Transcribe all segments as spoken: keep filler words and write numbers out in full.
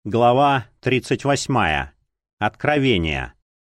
Глава тридцать восьмая. Откровение.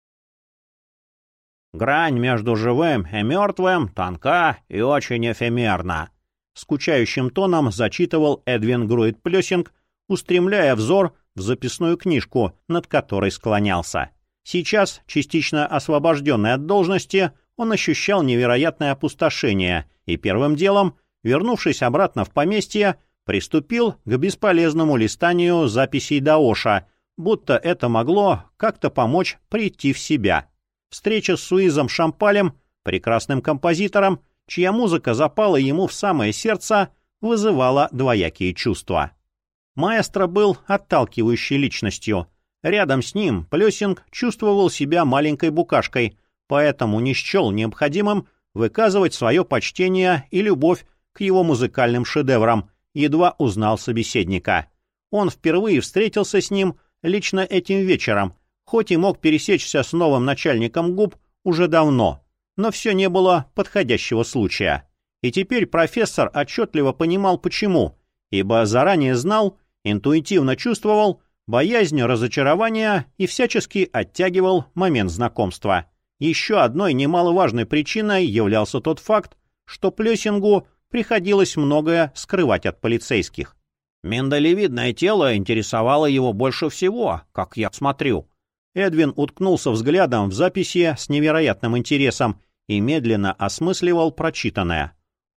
«Грань между живым и мертвым тонка и очень эфемерна», — скучающим тоном зачитывал Эдвин Груит-Плёсинг, устремляя взор в записную книжку, над которой склонялся. Сейчас, частично освобожденный от должности, он ощущал невероятное опустошение и первым делом, вернувшись обратно в поместье, приступил к бесполезному листанию записей Даоша, будто это могло как-то помочь прийти в себя. Встреча с Суизом Шампалем, прекрасным композитором, чья музыка запала ему в самое сердце, вызывала двоякие чувства. Маэстро был отталкивающей личностью. Рядом с ним Плёсинг чувствовал себя маленькой букашкой, поэтому не счел необходимым выказывать свое почтение и любовь к его музыкальным шедеврам, едва узнал собеседника. Он впервые встретился с ним лично этим вечером, хоть и мог пересечься с новым начальником губ уже давно, но все не было подходящего случая. И теперь профессор отчетливо понимал почему, ибо заранее знал, интуитивно чувствовал боязнь разочарования и всячески оттягивал момент знакомства. Еще одной немаловажной причиной являлся тот факт, что Плёсингу приходилось многое скрывать от полицейских. Миндалевидное тело интересовало его больше всего, как я смотрю. Эдвин уткнулся взглядом в записи с невероятным интересом и медленно осмысливал прочитанное.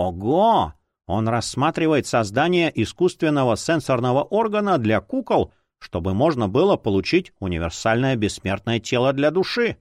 Ого! Он рассматривает создание искусственного сенсорного органа для кукол, чтобы можно было получить универсальное бессмертное тело для души.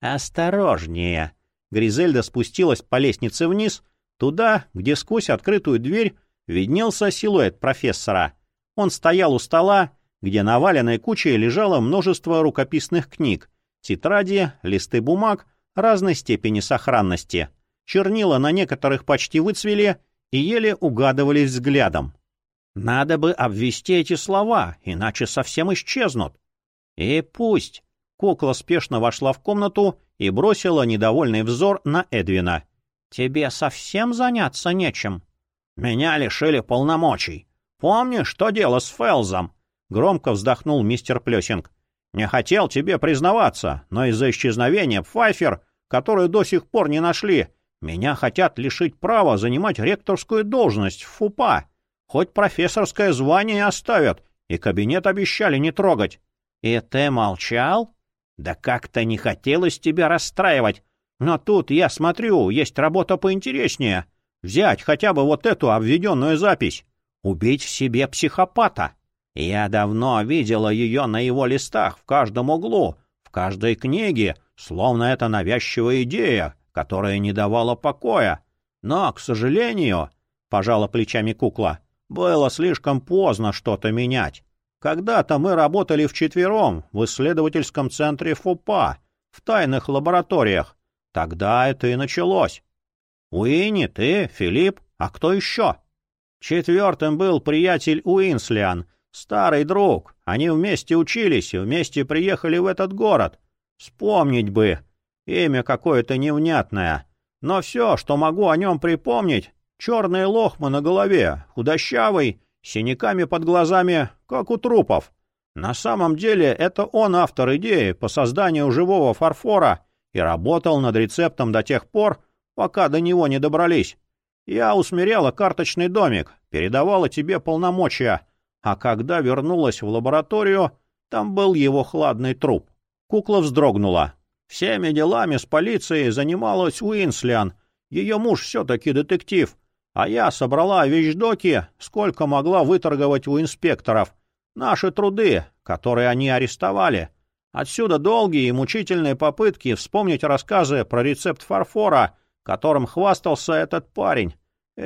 Осторожнее! Гризельда спустилась по лестнице вниз, туда, где сквозь открытую дверь виднелся силуэт профессора. Он стоял у стола, где наваленной кучей лежало множество рукописных книг, тетради, листы бумаг разной степени сохранности. Чернила на некоторых почти выцвели и еле угадывались взглядом. Надо бы обвести эти слова, иначе совсем исчезнут. И пусть. Кукла спешно вошла в комнату и бросила недовольный взор на Эдвина. «Тебе совсем заняться нечем?» «Меня лишили полномочий. Помнишь, что дело с Фэлзом?» Громко вздохнул мистер Плёсинг. «Не хотел тебе признаваться, но из-за исчезновения Пфайфер, которую до сих пор не нашли, меня хотят лишить права занимать ректорскую должность в ФУПА. Хоть профессорское звание оставят, и кабинет обещали не трогать». «И ты молчал?» «Да как-то не хотелось тебя расстраивать. Но тут, я смотрю, есть работа поинтереснее. Взять хотя бы вот эту обведенную запись. Убить в себе психопата. Я давно видела ее на его листах в каждом углу, в каждой книге, словно это навязчивая идея, которая не давала покоя. Но, к сожалению, — пожала плечами кукла, — было слишком поздно что-то менять. Когда-то мы работали вчетвером в исследовательском центре ФУПА, в тайных лабораториях. Тогда это и началось. Уинни, ты, Филипп, а кто еще? Четвертым был приятель Уинслиан, старый друг. Они вместе учились и вместе приехали в этот город. Вспомнить бы. Имя какое-то невнятное. Но все, что могу о нем припомнить, черные лохмы на голове, худощавый, с синяками под глазами, как у трупов. На самом деле это он автор идеи по созданию живого фарфора и работал над рецептом до тех пор, пока до него не добрались. Я усмиряла карточный домик, передавала тебе полномочия, а когда вернулась в лабораторию, там был его хладный труп. Кукла вздрогнула. Всеми делами с полицией занималась Уинслиан. Ее муж все-таки детектив, а я собрала вещдоки, сколько могла выторговать у инспекторов. Наши труды, которые они арестовали. Отсюда долгие и мучительные попытки вспомнить рассказы про рецепт фарфора, которым хвастался этот парень.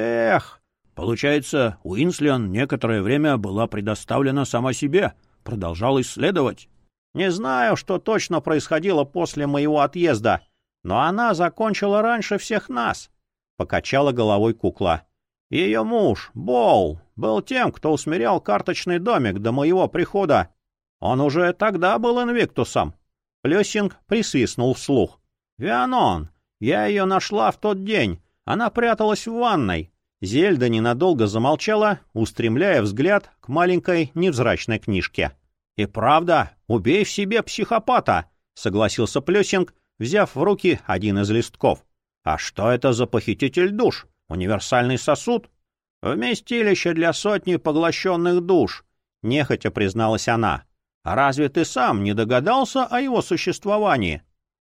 Эх! Получается, Уинслиан некоторое время была предоставлена сама себе, продолжал исследовать. Не знаю, что точно происходило после моего отъезда, но она закончила раньше всех нас, — покачала головой кукла. Ее муж, Боул, был тем, кто усмирял карточный домик до моего прихода. Он уже тогда был инвиктусом. Плёсинг присвистнул вслух. «Вианон! Я ее нашла в тот день. Она пряталась в ванной». Зельда ненадолго замолчала, устремляя взгляд к маленькой невзрачной книжке. «И правда, убей в себе психопата», — согласился Плюсинг, взяв в руки один из листков. «А что это за похититель душ? Универсальный сосуд?» «Вместилище для сотни поглощенных душ», — нехотя призналась она. «А разве ты сам не догадался о его существовании?»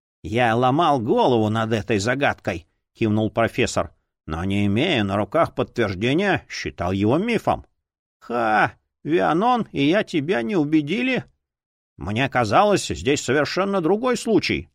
«Я ломал голову над этой загадкой», — кивнул профессор, «но, не имея на руках подтверждения, считал его мифом». «Ха! Вианон и я тебя не убедили?» «Мне казалось, здесь совершенно другой случай».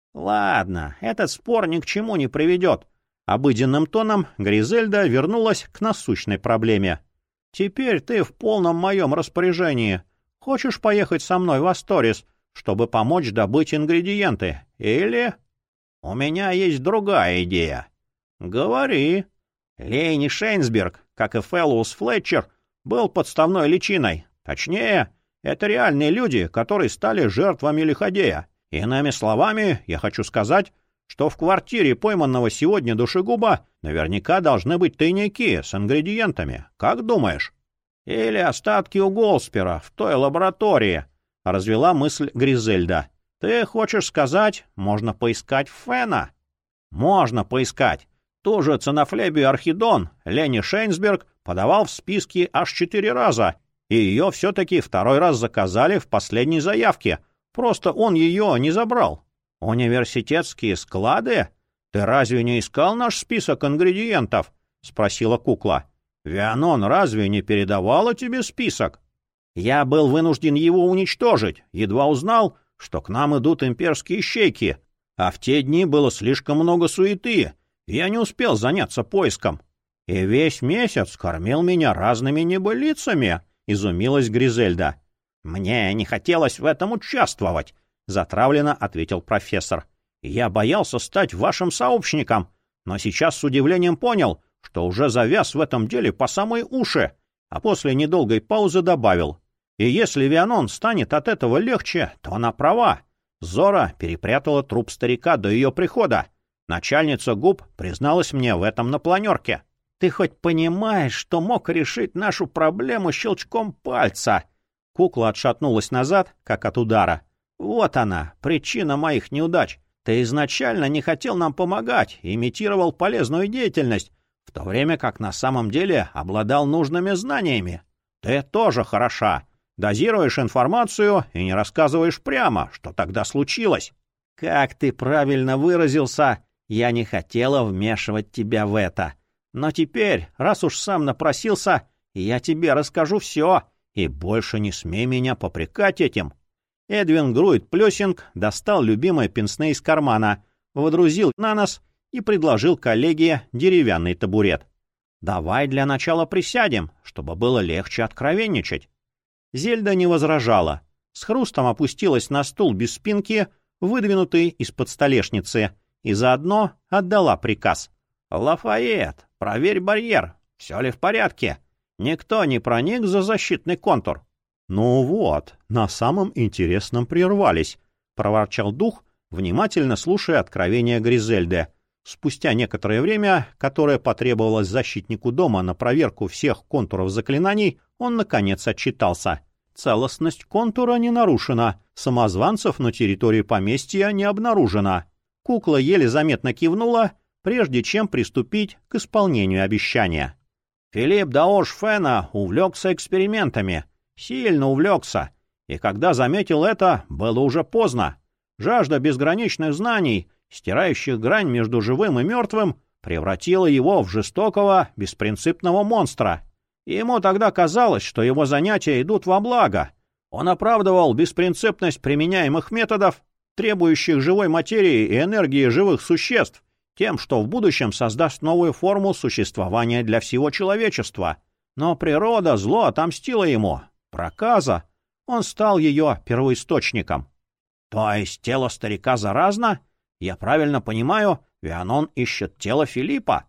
«Ладно, этот спор ни к чему не приведет». Обыденным тоном Гризельда вернулась к насущной проблеме. «Теперь ты в полном моем распоряжении. Хочешь поехать со мной в Асторис, чтобы помочь добыть ингредиенты? Или...» «У меня есть другая идея». «Говори». Лейни Шейнсберг, как и Фэллоус Флетчер, был подставной личиной. Точнее, это реальные люди, которые стали жертвами лиходея. Иными словами, я хочу сказать, что в квартире пойманного сегодня душегуба наверняка должны быть тайники с ингредиентами. Как думаешь? Или остатки у Голспера в той лаборатории, — развела мысль Гризельда. Ты хочешь сказать, можно поискать Фена? Можно поискать. Ту же цинофлебию Архидон Лени Шейнсберг подавал в списке аж четыре раза, и ее все-таки второй раз заказали в последней заявке. Просто он ее не забрал. «Университетские склады? Ты разве не искал наш список ингредиентов?» — спросила кукла. «Вианон разве не передавала тебе список?» «Я был вынужден его уничтожить, едва узнал, что к нам идут имперские щейки, а в те дни было слишком много суеты, и я не успел заняться поиском. И весь месяц кормил меня разными небылицами», — изумилась Гризельда. «Мне не хотелось в этом участвовать», — затравленно ответил профессор. «Я боялся стать вашим сообщником, но сейчас с удивлением понял, что уже завяз в этом деле по самые уши», а после недолгой паузы добавил. «И если Вианон станет от этого легче, то она права. Зора перепрятала труп старика до ее прихода. Начальница ГУП призналась мне в этом на планерке». «Ты хоть понимаешь, что мог решить нашу проблему щелчком пальца?» Кукла отшатнулась назад, как от удара. «Вот она, причина моих неудач. Ты изначально не хотел нам помогать, имитировал полезную деятельность, в то время как на самом деле обладал нужными знаниями. Ты тоже хороша. Дозируешь информацию и не рассказываешь прямо, что тогда случилось». «Как ты правильно выразился, я не хотела вмешивать тебя в это. Но теперь, раз уж сам напросился, я тебе расскажу все, и больше не смей меня попрекать этим». Эдвин Груит Плюсинг достал любимые пенсне из кармана, водрузил на нос и предложил коллеге деревянный табурет. «Давай для начала присядем, чтобы было легче откровенничать». Зельда не возражала. С хрустом опустилась на стул без спинки, выдвинутый из-под столешницы, и заодно отдала приказ. «Лафайет, проверь барьер. Все ли в порядке? Никто не проник за защитный контур». «Ну вот, на самом интересном прервались», — проворчал дух, внимательно слушая откровения Гризельды. Спустя некоторое время, которое потребовалось защитнику дома на проверку всех контуров заклинаний, он, наконец, отчитался. Целостность контура не нарушена, самозванцев на территории поместья не обнаружено. Кукла еле заметно кивнула, прежде чем приступить к исполнению обещания. Филипп Даош Фена увлекся экспериментами. Сильно увлекся, и когда заметил это, было уже поздно. Жажда безграничных знаний, стирающих грань между живым и мертвым, превратила его в жестокого, беспринципного монстра. И ему тогда казалось, что его занятия идут во благо. Он оправдывал беспринципность применяемых методов, требующих живой материи и энергии живых существ, тем, что в будущем создаст новую форму существования для всего человечества. Но природа зло отомстила ему. Проказа. Он стал ее первоисточником. То есть тело старика заразно? Я правильно понимаю, Вианон ищет тело Филиппа?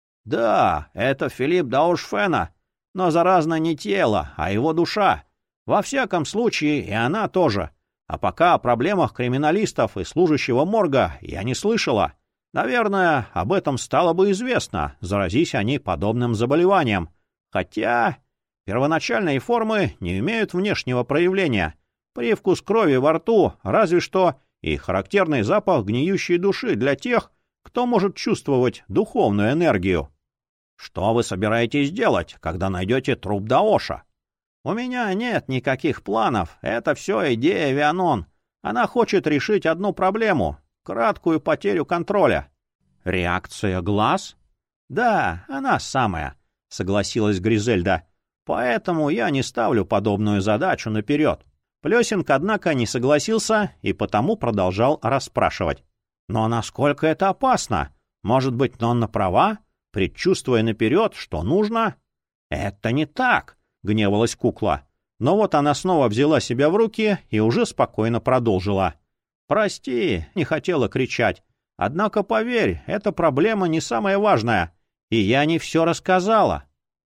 Да, это Филипп Даош Фена, но заразно не тело, а его душа. Во всяком случае, и она тоже. А пока о проблемах криминалистов и служащего морга я не слышала. Наверное, об этом стало бы известно, заразись они подобным заболеванием. Хотя... Первоначальные формы не имеют внешнего проявления. Привкус крови во рту, разве что, и характерный запах гниющей души для тех, кто может чувствовать духовную энергию. Что вы собираетесь делать, когда найдете труп Даоша? У меня нет никаких планов, это все идея Вианон. Она хочет решить одну проблему — краткую потерю контроля. Реакция глаз? Да, она самая, согласилась Гризельда. Поэтому я не ставлю подобную задачу наперед. Плесинг, однако, не согласился и потому продолжал расспрашивать. Но насколько это опасно? Может быть, Нонна права, предчувствуя наперед, что нужно? Это не так, гневалась кукла. Но вот она снова взяла себя в руки и уже спокойно продолжила. Прости, не хотела кричать. Однако, поверь, эта проблема не самая важная. И я не все рассказала.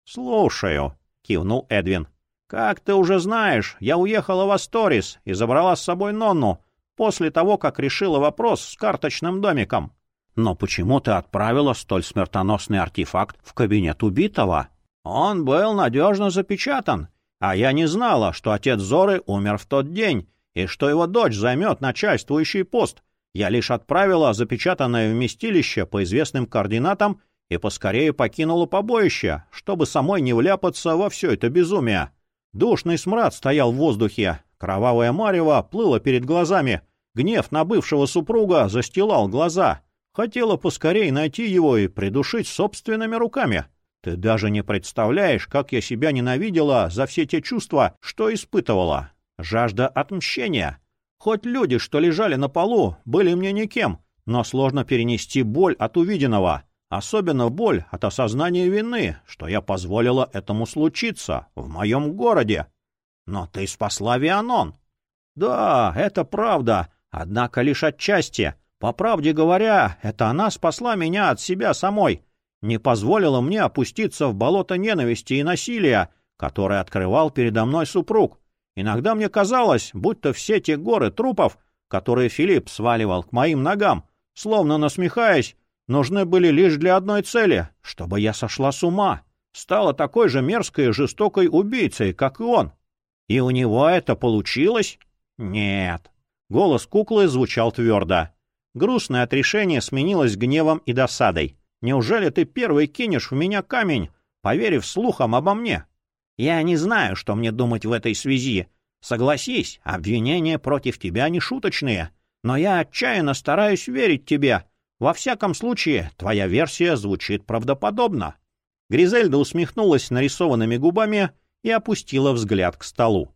Слушаю, кивнул Эдвин. Как ты уже знаешь, я уехала в Асторис и забрала с собой Нонну после того, как решила вопрос с карточным домиком. Но почему ты отправила столь смертоносный артефакт в кабинет убитого? Он был надежно запечатан, а я не знала, что отец Зоры умер в тот день и что его дочь займет начальствующий пост. Я лишь отправила запечатанное вместилище по известным координатам и поскорее покинула побоище, чтобы самой не вляпаться во все это безумие. Душный смрад стоял в воздухе, кровавое марево плыло перед глазами, гнев на бывшего супруга застилал глаза. Хотела поскорее найти его и придушить собственными руками. Ты даже не представляешь, как я себя ненавидела за все те чувства, что испытывала. Жажда отмщения. Хоть люди, что лежали на полу, были мне никем, но сложно перенести боль от увиденного. Особенно боль от осознания вины, что я позволила этому случиться в моем городе. Но ты спасла Вианон. Да, это правда, однако лишь отчасти. По правде говоря, это она спасла меня от себя самой, не позволила мне опуститься в болото ненависти и насилия, которое открывал передо мной супруг. Иногда мне казалось, будто все те горы трупов, которые Филипп сваливал к моим ногам, словно насмехаясь, нужны были лишь для одной цели, чтобы я сошла с ума, стала такой же мерзкой и жестокой убийцей, как и он. И у него это получилось? Нет. Голос куклы звучал твердо. Грустное отрешение сменилось гневом и досадой. Неужели ты первый кинешь в меня камень, поверив слухам обо мне? Я не знаю, что мне думать в этой связи. Согласись, обвинения против тебя не шуточные, но я отчаянно стараюсь верить тебе. Во всяком случае, твоя версия звучит правдоподобно. Гризельда усмехнулась нарисованными губами и опустила взгляд к столу.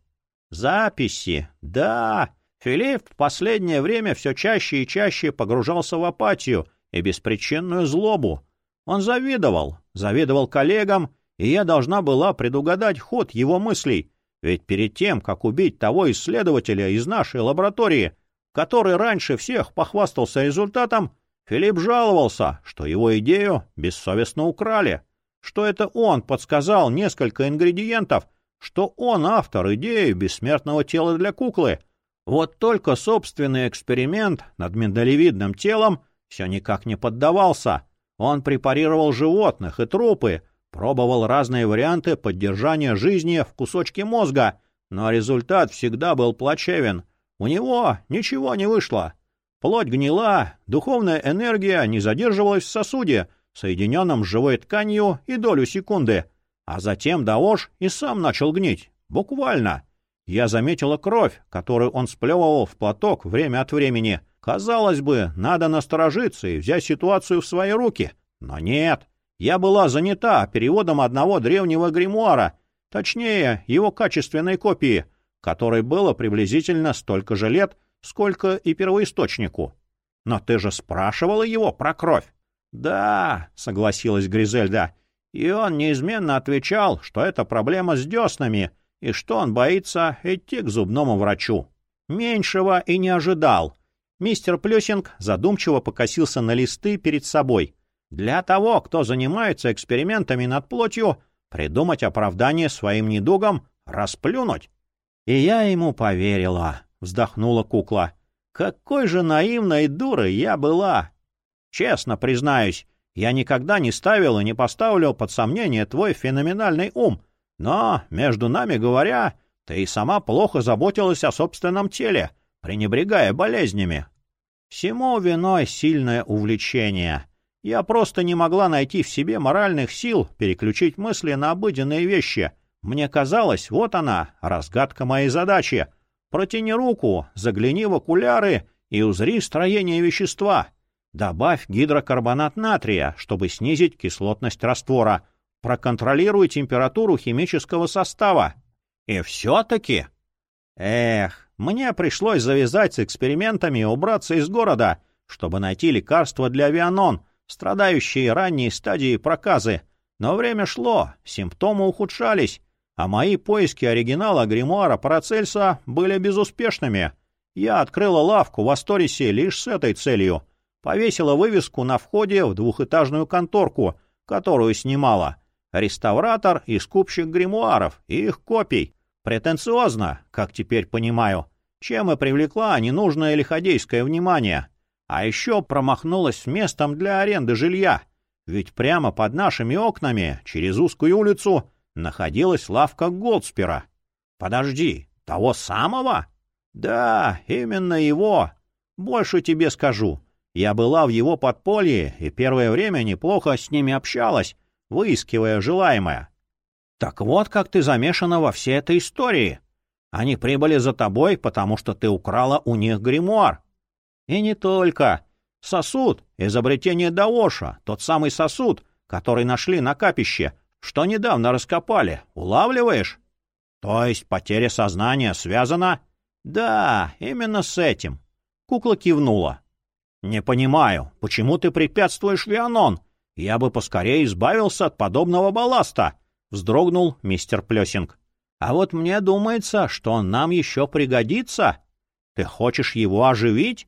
Записи. Да, Филипп в последнее время все чаще и чаще погружался в апатию и беспричинную злобу. Он завидовал, завидовал коллегам, и я должна была предугадать ход его мыслей, ведь перед тем, как убить того исследователя из нашей лаборатории, который раньше всех похвастался результатом, Филипп жаловался, что его идею бессовестно украли, что это он подсказал несколько ингредиентов, что он автор идеи бессмертного тела для куклы. Вот только собственный эксперимент над миндалевидным телом все никак не поддавался. Он препарировал животных и трупы, пробовал разные варианты поддержания жизни в кусочке мозга, но результат всегда был плачевен. У него ничего не вышло. Плоть гнила, духовная энергия не задерживалась в сосуде, соединенном с живой тканью и долю секунды. А затем Даош и сам начал гнить. Буквально. Я заметила кровь, которую он сплевывал в платок время от времени. Казалось бы, надо насторожиться и взять ситуацию в свои руки. Но нет. Я была занята переводом одного древнего гримуара, точнее, его качественной копии, которой было приблизительно столько же лет, сколько и первоисточнику. Но ты же спрашивала его про кровь. Да, согласилась Гризельда, и он неизменно отвечал, что это проблема с деснами, и что он боится идти к зубному врачу. Меньшего и не ожидал. Мистер Плюсинг задумчиво покосился на листы перед собой. Для того, кто занимается экспериментами над плотью, придумать оправдание своим недугам — расплюнуть. И я ему поверила, вздохнула кукла. Какой же наивной дурой я была! Честно признаюсь, я никогда не ставил и не поставлю под сомнение твой феноменальный ум, но, между нами говоря, Ты и сама плохо заботилась о собственном теле, пренебрегая болезнями. Всему виной сильное увлечение. Я просто не могла найти в себе моральных сил переключить мысли на обыденные вещи. Мне казалось, вот она, разгадка моей задачи. Протяни руку, загляни в окуляры и узри строение вещества. Добавь гидрокарбонат натрия, чтобы снизить кислотность раствора. Проконтролируй температуру химического состава. И все-таки... Эх, мне пришлось завязать с экспериментами и убраться из города, чтобы найти лекарство для Вианон, страдающие ранней стадией проказы. Но время шло, симптомы ухудшались, а мои поиски оригинала гримуара Парацельса были безуспешными. Я открыла лавку в Асторисе лишь с этой целью. Повесила вывеску на входе в двухэтажную конторку, которую снимала. Реставратор и скупщик гримуаров и их копий. Претенциозно, как теперь понимаю, чем и привлекла ненужное лиходейское внимание. А еще промахнулась с местом для аренды жилья. Ведь прямо под нашими окнами, через узкую улицу, находилась лавка Голдспера. Подожди, того самого? Да, именно его. Больше тебе скажу. Я была в его подполье и первое время неплохо с ними общалась, выискивая желаемое. Так вот, как ты замешана во всей этой истории. Они прибыли за тобой, потому что ты украла у них гримуар. И не только. Сосуд — изобретение Даоша, тот самый сосуд, который нашли на капище, что недавно раскопали. Улавливаешь? То есть потеря сознания связана? Да, именно с этим. Кукла кивнула. Не понимаю, почему ты препятствуешь Вианон? Я бы поскорее избавился от подобного балласта, вздрогнул мистер Плесинг. А вот мне думается, что он нам еще пригодится. Ты хочешь его оживить?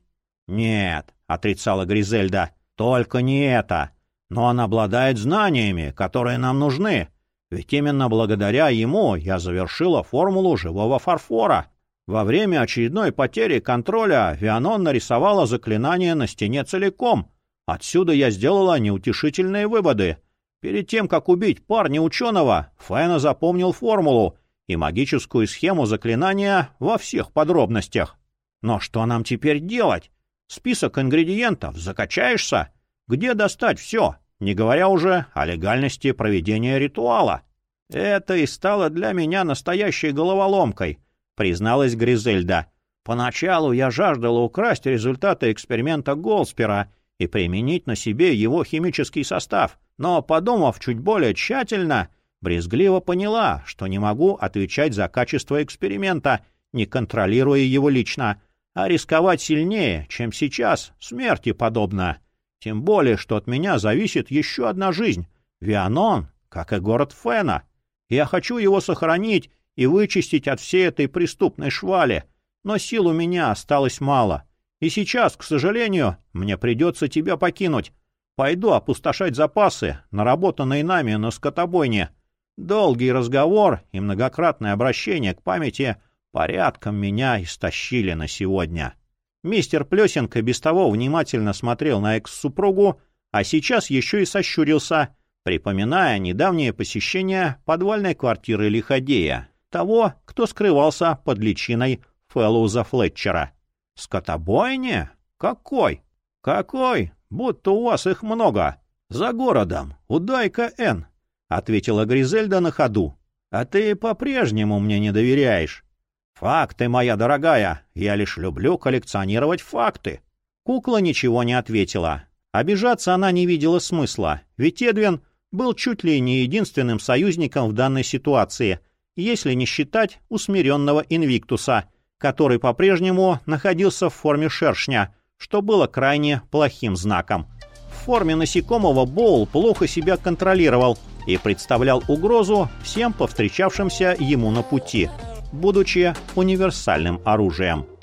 Нет, отрицала Гризельда, только не это. Но он обладает знаниями, которые нам нужны. Ведь именно благодаря ему я завершила формулу живого фарфора. Во время очередной потери контроля Вианон нарисовала заклинание на стене целиком. Отсюда я сделала неутешительные выводы. Перед тем, как убить парня-ученого, Фэна запомнил формулу и магическую схему заклинания во всех подробностях. Но что нам теперь делать? Список ингредиентов закачаешься? Где достать все, не говоря уже о легальности проведения ритуала? Это и стало для меня настоящей головоломкой, призналась Гризельда. Поначалу я жаждала украсть результаты эксперимента Голдспера и применить на себе его химический состав, но, подумав чуть более тщательно, брезгливо поняла, что не могу отвечать за качество эксперимента, не контролируя его лично, а рисковать сильнее, чем сейчас, смерти подобно. Тем более, что от меня зависит еще одна жизнь — Вианон, как и город Фэна. Я хочу его сохранить и вычистить от всей этой преступной швали, но сил у меня осталось мало. И сейчас, к сожалению, мне придется тебя покинуть. Пойду опустошать запасы, наработанные нами на скотобойне. Долгий разговор и многократное обращение к памяти порядком меня истощили на сегодня. Мистер Плесинг и без того внимательно смотрел на экс-супругу, а сейчас еще и сощурился, припоминая недавнее посещение подвальной квартиры лиходея, того, кто скрывался под личиной Фэллоуза Флетчера. «Скотобойня? Какой? Какой? Будто у вас их много. За городом, у Дайка-Н», — ответила Гризельда на ходу. «А ты по-прежнему мне не доверяешь». «Факты, моя дорогая, я лишь люблю коллекционировать факты». Кукла ничего не ответила. Обижаться она не видела смысла, ведь Эдвин был чуть ли не единственным союзником в данной ситуации, если не считать усмиренного Инвиктуса, который по-прежнему находился в форме шершня, что было крайне плохим знаком. В форме насекомого Боул плохо себя контролировал и представлял угрозу всем повстречавшимся ему на пути, будучи универсальным оружием.